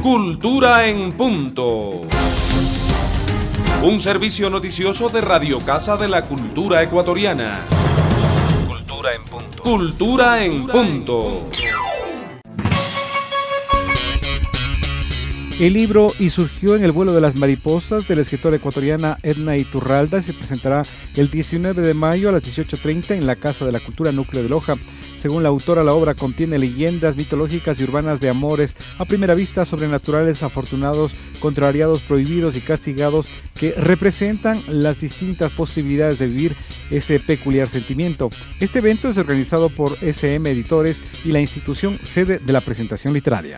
Cultura en Punto. Un servicio noticioso de Radio Casa de la Cultura Ecuatoriana. Cultura en Punto. Cultura en Punto. El libro Y surgió en el vuelo de las mariposas de la escritora ecuatoriana Edna Iturralda se presentará el 19 de mayo a las 18:30 en la Casa de la Cultura Núcleo de Loja. Según la autora, la obra contiene leyendas mitológicas y urbanas de amores a primera vista sobrenaturales, afortunados, contrariados, prohibidos y castigados que representan las distintas posibilidades de vivir ese peculiar sentimiento. Este evento es organizado por SM Editores y la institución sede de la presentación literaria.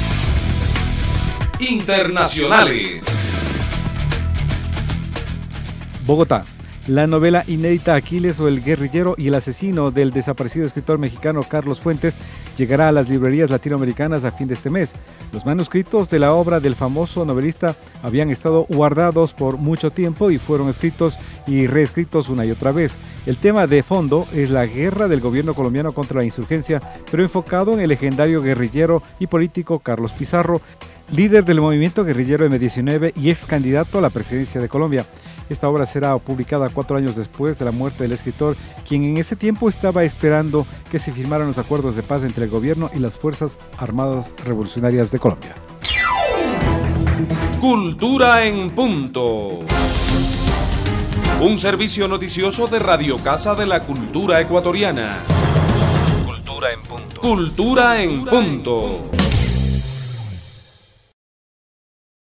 Internacionales. Bogotá. La novela inédita Aquiles o el guerrillero y el asesino del desaparecido escritor mexicano Carlos Fuentes llegará a las librerías latinoamericanas a fin de este mes. Los manuscritos de la obra del famoso novelista habían estado guardados por mucho tiempo y fueron escritos y reescritos una y otra vez. El tema de fondo es la guerra del gobierno colombiano contra la insurgencia, pero enfocado en el legendario guerrillero y político Carlos Pizarro, líder del movimiento guerrillero M-19 y ex candidato a la presidencia de Colombia. Esta obra será publicada 4 años después de la muerte del escritor, quien en ese tiempo estaba esperando que se firmaran los acuerdos de paz entre el gobierno y las Fuerzas Armadas Revolucionarias de Colombia. Cultura en Punto. Un servicio noticioso de Radio Casa de la Cultura Ecuatoriana. Cultura en Punto. Cultura en Punto.